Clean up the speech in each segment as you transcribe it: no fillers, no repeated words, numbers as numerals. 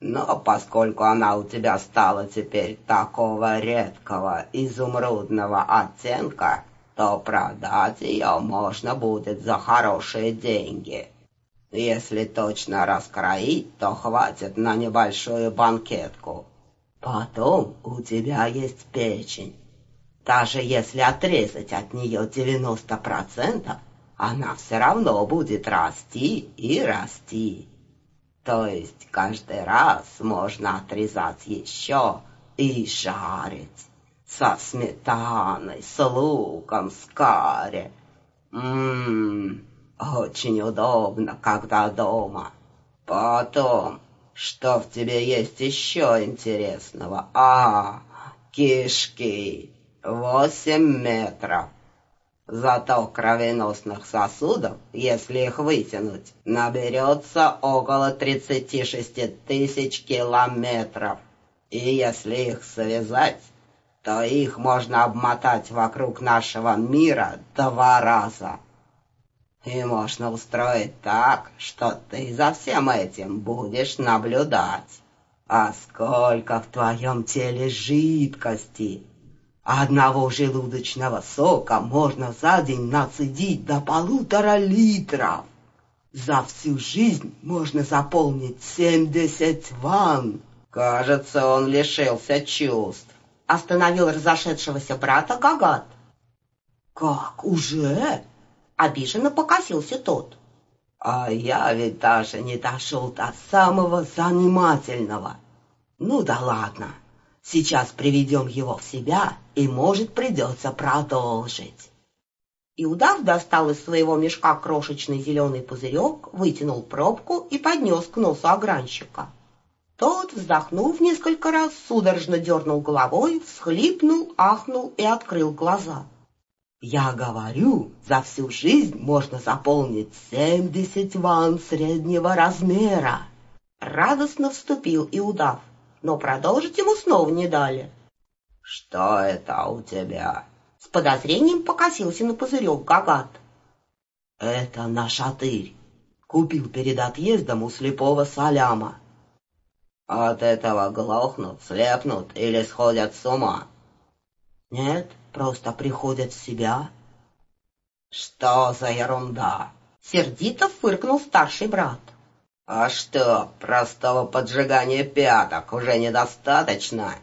Но поскольку она у тебя стала теперь такого редкого изумрудного оттенка, то продать ее можно будет за хорошие деньги. Если точно раскроить, то хватит на небольшую банкетку. Потом у тебя есть печень. Даже если отрезать от нее 90%, она все равно будет расти и расти. То есть каждый раз можно отрезать еще и жарить. Со сметаной, с луком, с карри. Очень удобно, когда дома. Потом, что в тебе есть еще интересного? Кишки. 8 метров. Зато кровеносных сосудов, если их вытянуть, наберется около 36 тысяч километров. И если их связать, то их можно обмотать вокруг нашего мира 2 раза. И можно устроить так, что ты за всем этим будешь наблюдать. А сколько в твоем теле жидкости! Одного желудочного сока можно за день нацедить до 1,5 литра. За всю жизнь можно заполнить 70 ванн. Кажется, он лишился чувств. Остановил разошедшегося брата Гагат. Как, уже? Обиженно покосился тот. А я ведь даже не дошел до самого занимательного. Ну да ладно. Сейчас приведем его в себя, и, может, придется продолжить. И удав достал из своего мешка крошечный зеленый пузырек, вытянул пробку и поднес к носу огранщика. Тот, вздохнув несколько раз, судорожно дернул головой, всхлипнул, ахнул и открыл глаза. Я говорю, за всю жизнь можно заполнить 70 ванн среднего размера. Радостно вступил и удав. Но продолжить ему снова не дали. «Что это у тебя?» С подозрением покосился на пузырек Гагат. «Это наш атырь. Купил перед отъездом у слепого Саляма». «От этого глохнут, слепнут или сходят с ума?» «Нет, просто приходят в себя». «Что за ерунда?» Сердито фыркнул старший брат. «А что, простого поджигания пяток уже недостаточно?»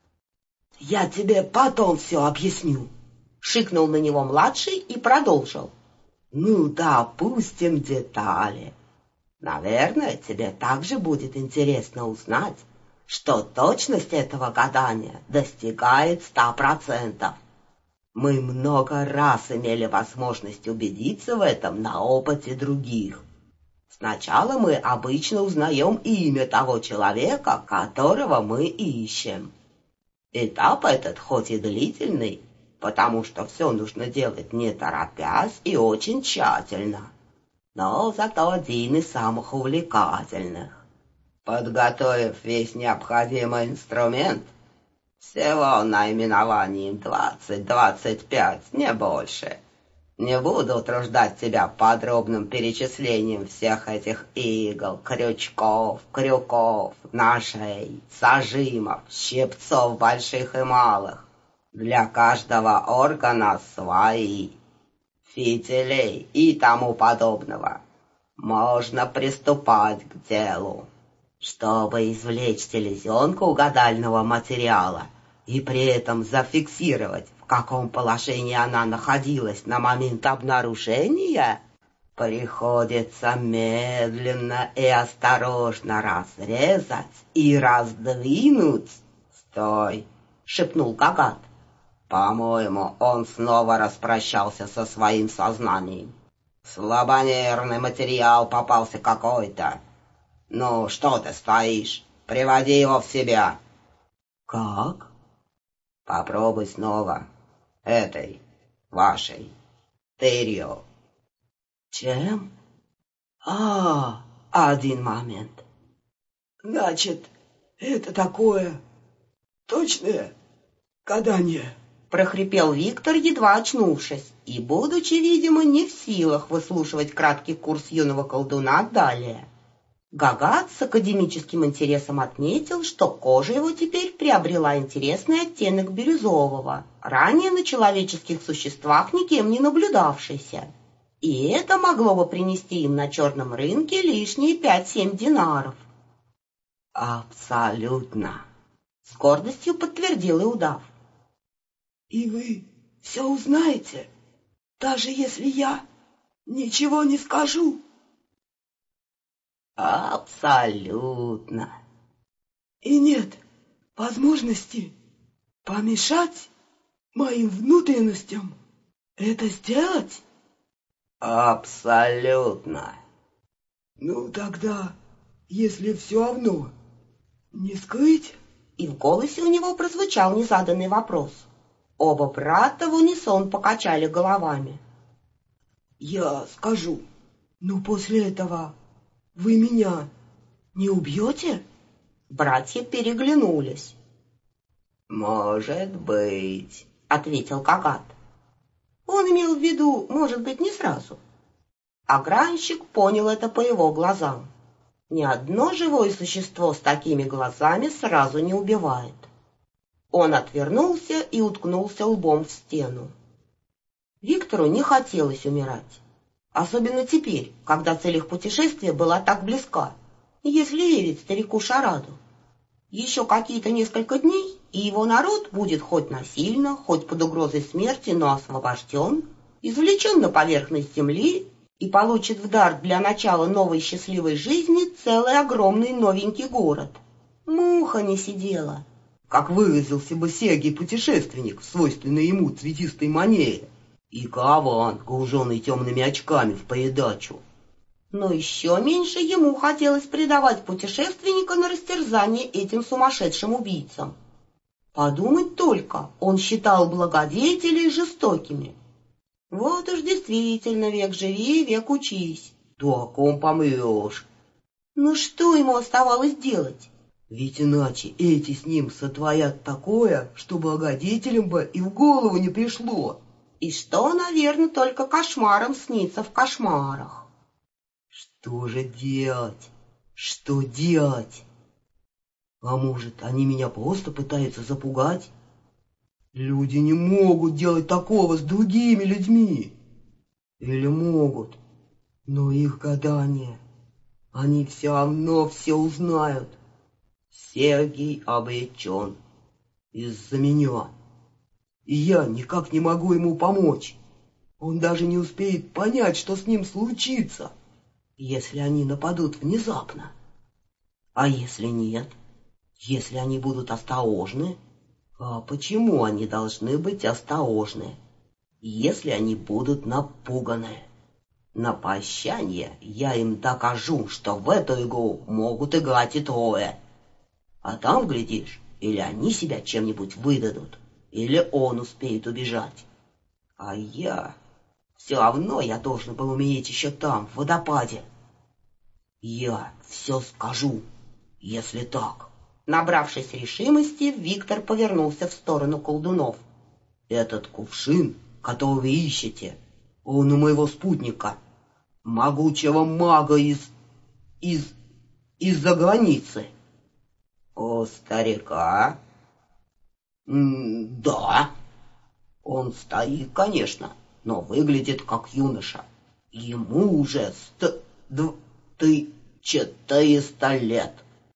«Я тебе потом все объясню», — шикнул на него младший и продолжил. «Ну, допустим, детали. Наверное, тебе также будет интересно узнать, что точность этого гадания достигает 100%. Мы много раз имели возможность убедиться в этом на опыте других. Сначала мы обычно узнаем имя того человека, которого мы ищем. Этап этот хоть и длительный, потому что все нужно делать не торопясь и очень тщательно, но зато один из самых увлекательных. Подготовив весь необходимый инструмент, всего наименований 20-25, не больше, не буду утруждать тебя подробным перечислением всех этих игл, крючков, крюков, ножей, зажимов, щипцов больших и малых. Для каждого органа свои, фитилей и тому подобного. Можно приступать к делу. Чтобы извлечь селезенку гадального материала и при этом зафиксировать, в каком положении она находилась на момент обнаружения, приходится медленно и осторожно разрезать и раздвинуть. «Стой!» — шепнул Гагат. «По-моему, он снова распрощался со своим сознанием. Слабонервный материал попался какой-то. Ну, что ты стоишь? Приводи его в себя». «Как?» «Попробуй снова. Этой, вашей, тырью». «Чем?» Один момент. Значит, это такое точное гадание?» Прохрипел Виктор, едва очнувшись, и, будучи, видимо, не в силах выслушивать краткий курс юного колдуна далее. Гагат с академическим интересом отметил, что кожа его теперь приобрела интересный оттенок бирюзового, ранее на человеческих существах никем не наблюдавшийся. И это могло бы принести им на черном рынке лишние 5-7 динаров. «Абсолютно», — с гордостью подтвердил Иудав. «И вы все узнаете, даже если я ничего не скажу?» «Абсолютно». «И нет возможности помешать моим внутренностям это сделать?» «Абсолютно». «Ну тогда, если все равно не скрыть...» И в голосе у него прозвучал незаданный вопрос. Оба брата в унисон покачали головами. «Я скажу, но после этого вы меня не убьете?» Братья переглянулись. «Может быть», — ответил Гагат. Он имел в виду, может быть, не сразу. Огранщик понял это по его глазам. Ни одно живое существо с такими глазами сразу не убивает. Он отвернулся и уткнулся лбом в стену. Виктору не хотелось умирать. Особенно теперь, когда цель их путешествия была так близка, если верить старику Шараду. Еще какие-то несколько дней, и его народ будет хоть насильно, хоть под угрозой смерти, но освобожден, извлечен на поверхность земли и получит в дар для начала новой счастливой жизни целый огромный новенький город. Муха не сидела. Как выразился бы Сергий-путешественник в свойственной ему цветистой манере, и караван, груженный темными очками в придачу. Но еще меньше ему хотелось предавать путешественника на растерзание этим сумасшедшим убийцам. Подумать только, он считал благодетелей жестокими. Вот уж действительно век живи, век учись. Дураком помрешь. Ну что ему оставалось делать? Ведь иначе эти с ним сотворят такое, что благодетелям бы и в голову не пришло. И что, наверное, только кошмаром снится в кошмарах. Что же делать? Что делать? А может, они меня просто пытаются запугать? Люди не могут делать такого с другими людьми. Или могут, но их гадание. Они все равно все узнают. Сергий обречен из-за меня. И я никак не могу ему помочь. Он даже не успеет понять, что с ним случится, если они нападут внезапно. А если нет? Если они будут осторожны? А почему они должны быть осторожны, если они будут напуганы? На прощание я им докажу, что в эту игру могут играть и трое. А там, глядишь, или они себя чем-нибудь выдадут, или он успеет убежать. А все равно я должен был умереть еще там, в водопаде. Я все скажу, если так. Набравшись решимости, Виктор повернулся в сторону колдунов. Этот кувшин, который вы ищете, он у моего спутника, могучего мага из-за границы. «У старика?» Да. Он старик, конечно, но выглядит как юноша. Ему уже 400 лет.